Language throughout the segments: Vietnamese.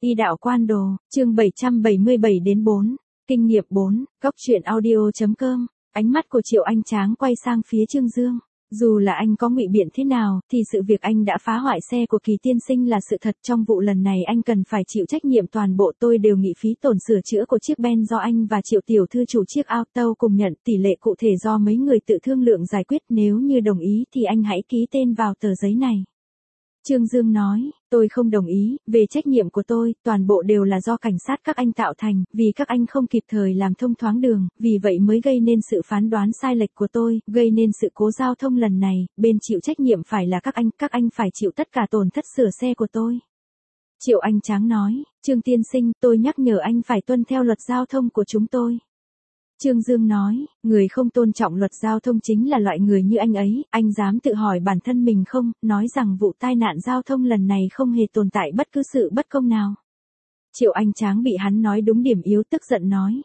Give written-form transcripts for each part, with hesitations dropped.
Y đạo quan đồ, chương 777 đến 4. Kinh nghiệm 4, góc truyện audio.com. Ánh mắt của Triệu Anh Tráng quay sang phía Trương Dương. Dù là anh có ngụy biện thế nào, thì sự việc anh đã phá hoại xe của Kỳ tiên sinh là sự thật. Trong vụ lần này anh cần phải chịu trách nhiệm toàn bộ. Tôi đều nghị phí tổn sửa chữa của chiếc Ben do anh và Triệu tiểu thư chủ chiếc auto cùng nhận. Tỷ lệ cụ thể do mấy người tự thương lượng giải quyết. Nếu như đồng ý thì anh hãy ký tên vào tờ giấy này. Trương Dương nói, tôi không đồng ý, về trách nhiệm của tôi, toàn bộ đều là do cảnh sát các anh tạo thành, vì các anh không kịp thời làm thông thoáng đường, vì vậy mới gây nên sự phán đoán sai lệch của tôi, gây nên sự cố giao thông lần này, bên chịu trách nhiệm phải là các anh phải chịu tất cả tổn thất sửa xe của tôi. Triệu Anh Tráng nói, Trương tiên sinh, tôi nhắc nhở anh phải tuân theo luật giao thông của chúng tôi. Trương Dương nói, người không tôn trọng luật giao thông chính là loại người như anh ấy, anh dám tự hỏi bản thân mình không, nói rằng vụ tai nạn giao thông lần này không hề tồn tại bất cứ sự bất công nào. Triệu Anh Tráng bị hắn nói đúng điểm yếu tức giận nói.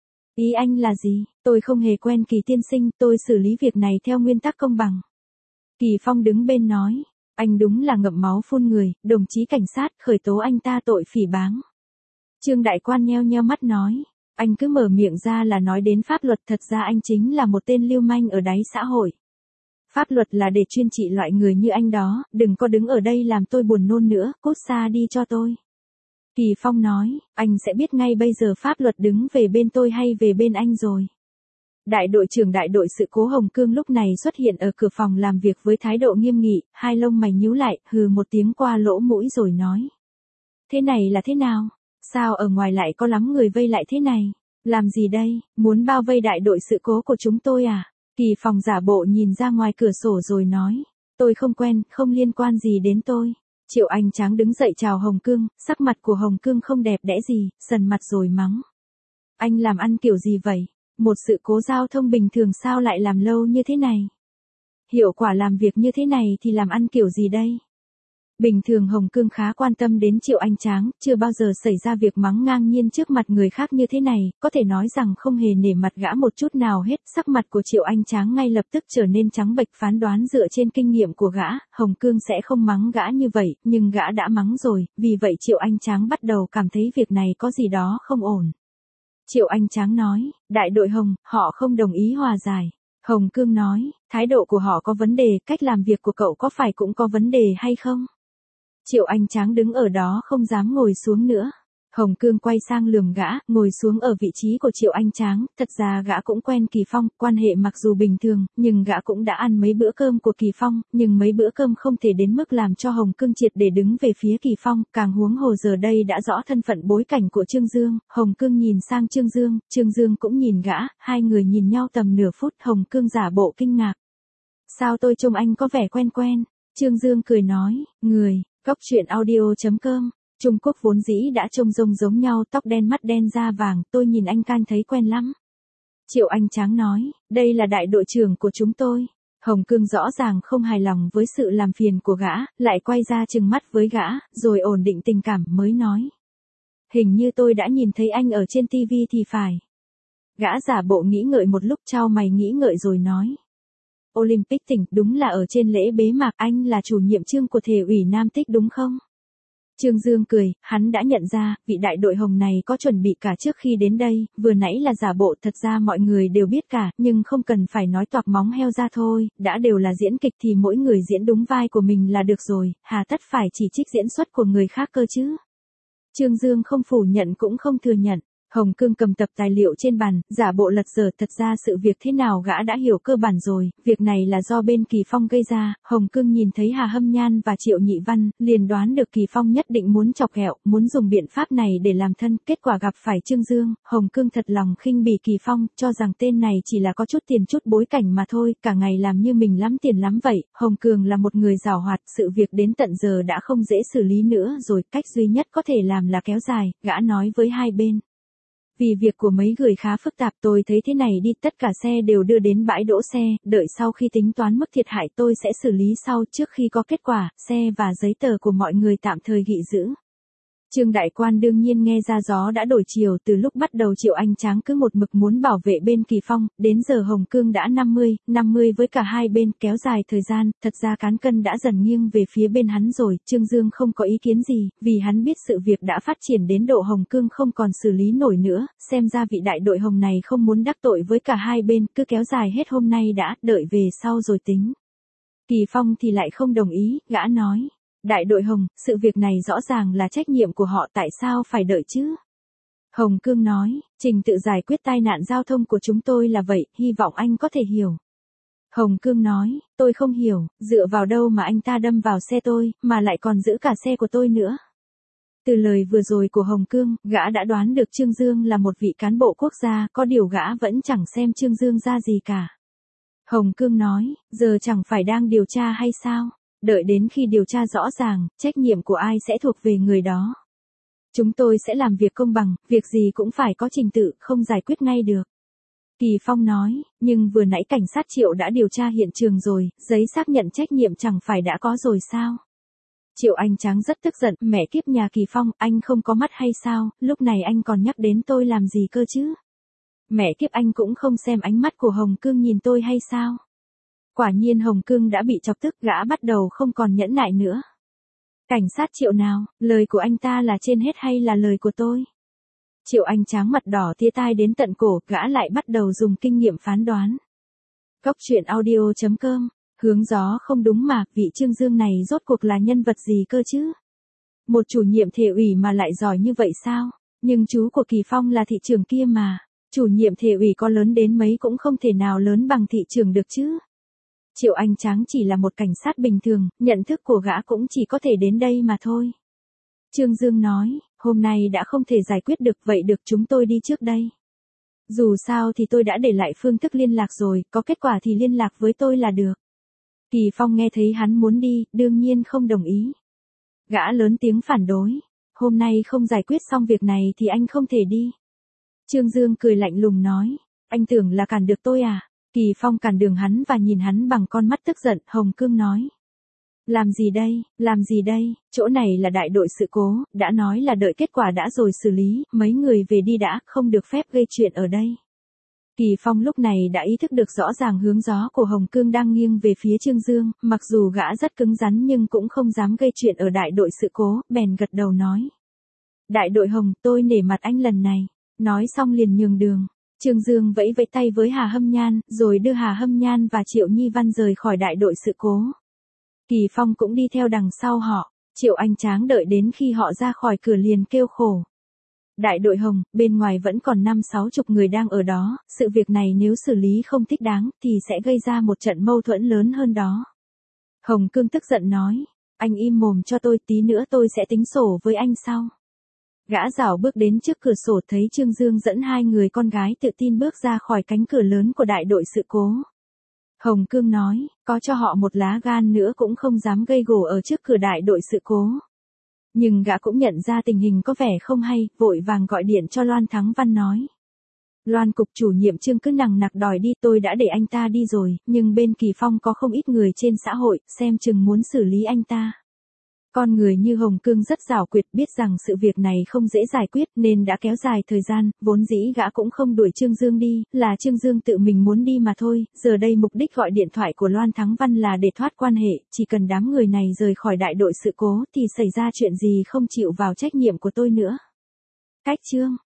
Ý anh là gì, tôi không hề quen Kỳ tiên sinh, tôi xử lý việc này theo nguyên tắc công bằng. Kỳ Phong đứng bên nói, anh đúng là ngậm máu phun người, đồng chí cảnh sát khởi tố anh ta tội phỉ báng. Trương Đại Quan nheo nheo mắt nói. Anh cứ mở miệng ra là nói đến pháp luật, thật ra anh chính là một tên lưu manh ở đáy xã hội. Pháp luật là để chuyên trị loại người như anh đó, đừng có đứng ở đây làm tôi buồn nôn nữa, cút xa đi cho tôi. Kỳ Phong nói, anh sẽ biết ngay bây giờ pháp luật đứng về bên tôi hay về bên anh rồi. Đại đội trưởng đại đội sự cố Hồng Cương lúc này xuất hiện ở cửa phòng làm việc với thái độ nghiêm nghị, hai lông mày nhíu lại, hừ một tiếng qua lỗ mũi rồi nói. Thế này là thế nào? Sao ở ngoài lại có lắm người vây lại thế này? Làm gì đây? Muốn bao vây đại đội sự cố của chúng tôi à? Kỳ Phong giả bộ nhìn ra ngoài cửa sổ rồi nói. Tôi không quen, không liên quan gì đến tôi. Triệu Anh Tráng đứng dậy chào Hồng Cương, sắc mặt của Hồng Cương không đẹp đẽ gì, sần mặt rồi mắng. Anh làm ăn kiểu gì vậy? Một sự cố giao thông bình thường sao lại làm lâu như thế này? Hiệu quả làm việc như thế này thì làm ăn kiểu gì đây? Bình thường Hồng Cương khá quan tâm đến Triệu Anh Tráng, chưa bao giờ xảy ra việc mắng ngang nhiên trước mặt người khác như thế này, có thể nói rằng không hề nể mặt gã một chút nào hết. Sắc mặt của Triệu Anh Tráng ngay lập tức trở nên trắng bệch, phán đoán dựa trên kinh nghiệm của gã, Hồng Cương sẽ không mắng gã như vậy, nhưng gã đã mắng rồi, vì vậy Triệu Anh Tráng bắt đầu cảm thấy việc này có gì đó không ổn. Triệu Anh Tráng nói, đại đội Hồng, họ không đồng ý hòa giải. Hồng Cương nói, thái độ của họ có vấn đề, cách làm việc của cậu có phải cũng có vấn đề hay không? Triệu Anh Tráng đứng ở đó không dám ngồi xuống nữa. Hồng Cương quay sang lườm gã, ngồi xuống ở vị trí của Triệu Anh Tráng, thật ra gã cũng quen Kỳ Phong, quan hệ mặc dù bình thường, nhưng gã cũng đã ăn mấy bữa cơm của Kỳ Phong, nhưng mấy bữa cơm không thể đến mức làm cho Hồng Cương triệt để đứng về phía Kỳ Phong, càng huống hồ giờ đây đã rõ thân phận bối cảnh của Trương Dương. Hồng Cương nhìn sang Trương Dương cũng nhìn gã, hai người nhìn nhau tầm nửa phút, Hồng Cương giả bộ kinh ngạc. Sao tôi trông anh có vẻ quen quen? Trương Dương cười nói, người. Góc truyện audio.com. Trung Quốc vốn dĩ đã trông giống nhau, tóc đen mắt đen da vàng, tôi nhìn anh can thấy quen lắm. Triệu Anh Tráng nói, đây là đại đội trưởng của chúng tôi. Hồng Cương rõ ràng không hài lòng với sự làm phiền của gã, lại quay ra trừng mắt với gã, rồi ổn định tình cảm mới nói. Hình như tôi đã nhìn thấy anh ở trên TV thì phải. Gã giả bộ nghĩ ngợi một lúc, chau mày nghĩ ngợi rồi nói. Olympic tỉnh, đúng là ở trên lễ bế mạc, anh là chủ nhiệm chương của thể ủy Nam Tích đúng không? Trương Dương cười, hắn đã nhận ra, vị đại đội Hồng này có chuẩn bị cả trước khi đến đây, vừa nãy là giả bộ, thật ra mọi người đều biết cả, nhưng không cần phải nói toạc móng heo ra thôi, đã đều là diễn kịch thì mỗi người diễn đúng vai của mình là được rồi, hà tất phải chỉ trích diễn xuất của người khác cơ chứ? Trương Dương không phủ nhận cũng không thừa nhận. Hồng Cương cầm tập tài liệu trên bàn, giả bộ lật dở, thật ra sự việc thế nào gã đã hiểu cơ bản rồi, việc này là do bên Kỳ Phong gây ra. Hồng Cương nhìn thấy Hà Hâm Nhan và Triệu Nhị Văn, liền đoán được Kỳ Phong nhất định muốn chọc ghẹo, muốn dùng biện pháp này để làm thân, kết quả gặp phải Trương Dương. Hồng Cương thật lòng khinh bỉ Kỳ Phong, cho rằng tên này chỉ là có chút tiền chút bối cảnh mà thôi, cả ngày làm như mình lắm tiền lắm vậy. Hồng Cương là một người giàu hoạt, sự việc đến tận giờ đã không dễ xử lý nữa rồi, cách duy nhất có thể làm là kéo dài, gã nói với hai bên. Vì việc của mấy người khá phức tạp, tôi thấy thế này đi, tất cả xe đều đưa đến bãi đỗ xe, đợi sau khi tính toán mức thiệt hại tôi sẽ xử lý sau, trước khi có kết quả, xe và giấy tờ của mọi người tạm thời ghi giữ. Trương đại quan đương nhiên nghe ra gió đã đổi chiều, từ lúc bắt đầu Triệu Anh Tráng cứ một mực muốn bảo vệ bên Kỳ Phong, đến giờ Hồng Cương đã 50 với cả hai bên, kéo dài thời gian, thật ra cán cân đã dần nghiêng về phía bên hắn rồi. Trương Dương không có ý kiến gì, vì hắn biết sự việc đã phát triển đến độ Hồng Cương không còn xử lý nổi nữa, xem ra vị đại đội Hồng này không muốn đắc tội với cả hai bên, cứ kéo dài hết hôm nay đã, đợi về sau rồi tính. Kỳ Phong thì lại không đồng ý, gã nói. Đại đội Hồng, sự việc này rõ ràng là trách nhiệm của họ, tại sao phải đợi chứ? Hồng Cương nói, trình tự giải quyết tai nạn giao thông của chúng tôi là vậy, hy vọng anh có thể hiểu. Hồng Cương nói, tôi không hiểu, dựa vào đâu mà anh ta đâm vào xe tôi, mà lại còn giữ cả xe của tôi nữa. Từ lời vừa rồi của Hồng Cương, gã đã đoán được Trương Dương là một vị cán bộ quốc gia, có điều gã vẫn chẳng xem Trương Dương ra gì cả. Hồng Cương nói, giờ chẳng phải đang điều tra hay sao? Đợi đến khi điều tra rõ ràng, trách nhiệm của ai sẽ thuộc về người đó. Chúng tôi sẽ làm việc công bằng, việc gì cũng phải có trình tự, không giải quyết ngay được. Kỳ Phong nói, nhưng vừa nãy cảnh sát Triệu đã điều tra hiện trường rồi, giấy xác nhận trách nhiệm chẳng phải đã có rồi sao? Triệu Anh Tráng rất tức giận, mẹ kiếp nhà Kỳ Phong, anh không có mắt hay sao, lúc này anh còn nhắc đến tôi làm gì cơ chứ? Mẹ kiếp, anh cũng không xem ánh mắt của Hồng Cương nhìn tôi hay sao? Quả nhiên Hồng Cương đã bị chọc tức, gã bắt đầu không còn nhẫn nại nữa. Cảnh sát Triệu nào, lời của anh ta là trên hết hay là lời của tôi? Triệu Anh Tráng mặt đỏ tía tai đến tận cổ, gã lại bắt đầu dùng kinh nghiệm phán đoán. Cóc truyện audio.com, hướng gió không đúng mà, vị Trương Dương này rốt cuộc là nhân vật gì cơ chứ? Một chủ nhiệm thể ủy mà lại giỏi như vậy sao? Nhưng chú của Kỳ Phong là thị trưởng kia mà, chủ nhiệm thể ủy có lớn đến mấy cũng không thể nào lớn bằng thị trưởng được chứ. Triệu Anh Tráng chỉ là một cảnh sát bình thường, nhận thức của gã cũng chỉ có thể đến đây mà thôi. Trương Dương nói, hôm nay đã không thể giải quyết được, vậy được, chúng tôi đi trước đây. Dù sao thì tôi đã để lại phương thức liên lạc rồi, có kết quả thì liên lạc với tôi là được. Kỳ Phong nghe thấy hắn muốn đi, đương nhiên không đồng ý. Gã lớn tiếng phản đối, hôm nay không giải quyết xong việc này thì anh không thể đi. Trương Dương cười lạnh lùng nói, anh tưởng là cản được tôi à? Kỳ Phong cản đường hắn và nhìn hắn bằng con mắt tức giận. Hồng Cương nói, làm gì đây, chỗ này là đại đội sự cố, đã nói là đợi kết quả đã rồi xử lý, mấy người về đi đã, không được phép gây chuyện ở đây. Kỳ Phong lúc này đã ý thức được rõ ràng hướng gió của Hồng Cương đang nghiêng về phía Trương Dương, mặc dù gã rất cứng rắn nhưng cũng không dám gây chuyện ở đại đội sự cố, bèn gật đầu nói. Đại đội Hồng, tôi nể mặt anh lần này, nói xong liền nhường đường. Trương Dương vẫy vẫy tay với Hà Hâm Nhan, rồi đưa Hà Hâm Nhan và Triệu Nhi Văn rời khỏi đại đội sự cố. Kỳ Phong cũng đi theo đằng sau họ. Triệu Anh Tráng đợi đến khi họ ra khỏi cửa liền kêu khổ. Đại đội Hồng, bên ngoài vẫn còn 50-60 người đang ở đó, sự việc này nếu xử lý không thích đáng, thì sẽ gây ra một trận mâu thuẫn lớn hơn đó. Hồng Cương tức giận nói, anh im mồm cho tôi, tí nữa tôi sẽ tính sổ với anh sau. Gã rảo bước đến trước cửa sổ, thấy Trương Dương dẫn hai người con gái tự tin bước ra khỏi cánh cửa lớn của đại đội sự cố. Hồng Cương nói, có cho họ một lá gan nữa cũng không dám gây gổ ở trước cửa đại đội sự cố. Nhưng gã cũng nhận ra tình hình có vẻ không hay, vội vàng gọi điện cho Loan Thắng Văn nói. Loan cục chủ nhiệm Trương cứ nằng nặc đòi đi, tôi đã để anh ta đi rồi, nhưng bên Kỳ Phong có không ít người trên xã hội, xem chừng muốn xử lý anh ta. Con người như Hồng Cương rất giảo quyệt, biết rằng sự việc này không dễ giải quyết nên đã kéo dài thời gian, vốn dĩ gã cũng không đuổi Trương Dương đi, là Trương Dương tự mình muốn đi mà thôi, giờ đây mục đích gọi điện thoại của Loan Thắng Văn là để thoát quan hệ, chỉ cần đám người này rời khỏi đại đội sự cố thì xảy ra chuyện gì không chịu vào trách nhiệm của tôi nữa. Cách chương